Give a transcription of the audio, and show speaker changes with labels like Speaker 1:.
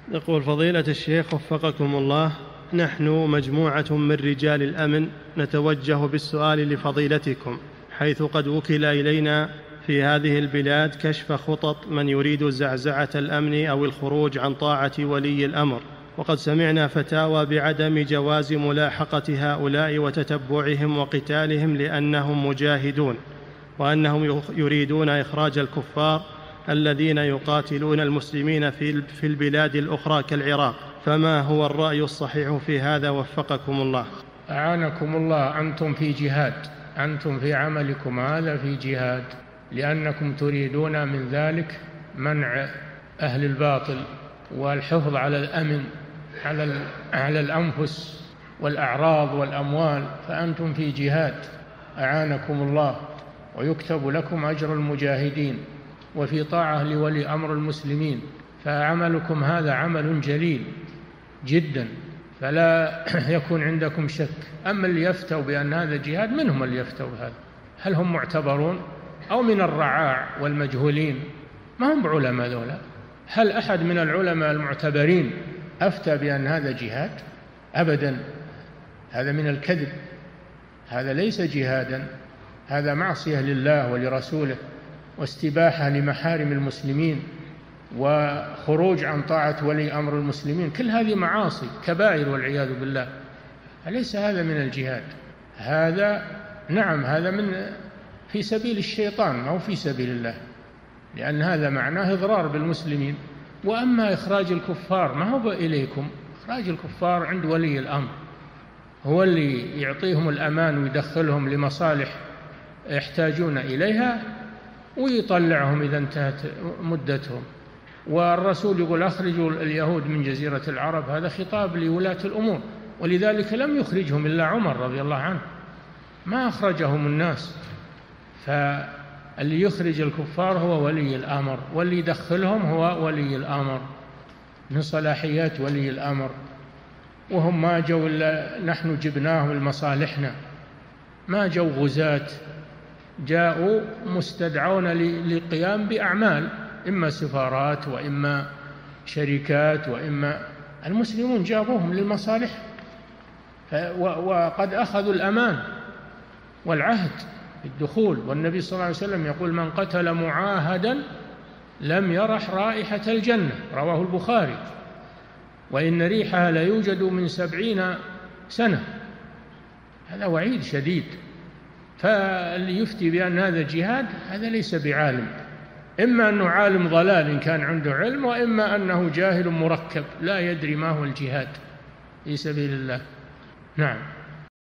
Speaker 1: يقول فضيلة الشيخ وفقكم الله، نحن مجموعة من رجال الأمن نتوجه بالسؤال لفضيلتكم، حيث قد وكل إلينا في هذه البلاد كشف خطط من يريد زعزعة الأمن أو الخروج عن طاعة ولي الأمر، وقد سمعنا فتاوى بعدم جواز ملاحقة هؤلاء وتتبعهم وقتالهم لأنهم مجاهدون، وأنهم يريدون إخراج الكفار الذين يقاتلون المسلمين في البلاد الأخرى كالعراق، فما هو الرأي الصحيح في هذا وفقكم الله؟
Speaker 2: أعانكم الله، أنتم في جهاد، أنتم في عملكم هذا في جهاد، لأنكم تريدون من ذلك منع أهل الباطل والحفظ على الأمن، على الأنفس والأعراض والأموال، فأنتم في جهاد أعانكم الله، ويكتب لكم أجر المجاهدين وفي طاعة لولي أمر المسلمين، فعملكم هذا عمل جليل جدا، فلا يكون عندكم شك. أما اللي يفتوا بأن هذا جهاد، من هم اللي يفتوا بهذا؟ هل هم معتبرون أو من الرعاع والمجهولين؟ ما هم بعلماء ذولا. هل أحد من العلماء المعتبرين أفتى بأن هذا جهاد؟ أبدا، هذا من الكذب، هذا ليس جهادا، هذا معصية لله ولرسوله واستباحة لمحارم المسلمين وخروج عن طاعة ولي أمر المسلمين، كل هذه معاصي كبائر والعياذ بالله، أليس هذا من الجهاد؟ هذا نعم، هذا من في سبيل الشيطان، ما هو في سبيل الله، لأن هذا معناه إضرار بالمسلمين. وأما إخراج الكفار ما هو إليكم، إخراج الكفار عند ولي الأمر، هو اللي يعطيهم الأمان ويدخلهم لمصالح يحتاجون إليها ويطلعهم إذا انتهت مدتهم. والرسول يقول أخرجوا اليهود من جزيرة العرب، هذا خطاب لولاة الأمور، ولذلك لم يخرجهم إلا عمر رضي الله عنه، ما أخرجهم الناس. فاللي يخرج الكفار هو ولي الأمر، واللي يدخلهم هو ولي الأمر من صلاحيات ولي الأمر، وهم ما جو إلا نحن جبناهم لمصالحنا، ما جو غزاة، جاءوا مستدعون للقيام بأعمال، إما سفارات وإما شركات وإما المسلمون جابوهم للمصالح، وقد أخذوا الأمان والعهد بالدخول. والنبي صلى الله عليه وسلم يقول من قتل معاهدا لم يرح رائحة الجنة، رواه البخاري، وإن ريحها لا يوجد من 70 سنة، هذا وعيد شديد. فاللي يفتي بأن هذا جهاد هذا ليس بعالم، إما أنه عالم ضلال إن كان عنده علم، وإما أنه جاهل مركب لا يدري ما هو الجهاد في سبيل الله. نعم.